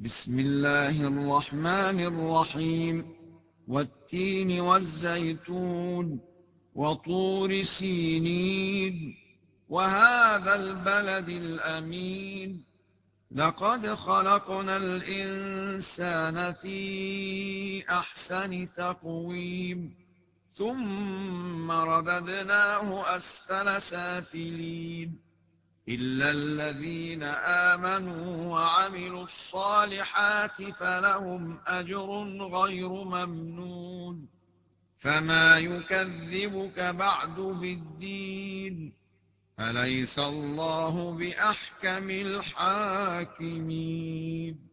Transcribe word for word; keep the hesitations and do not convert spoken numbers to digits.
بسم الله الرحمن الرحيم والتين والزيتون وطور سينين وهذا البلد الأمين لقد خلقنا الإنسان في أحسن تقويم ثم رددناه أسفل سافلين إلا الذين آمنوا وعملوا الصالحات فلهم أجر غير ممنون فما يكذبك بعد بالدين أليس الله بأحكم الحاكمين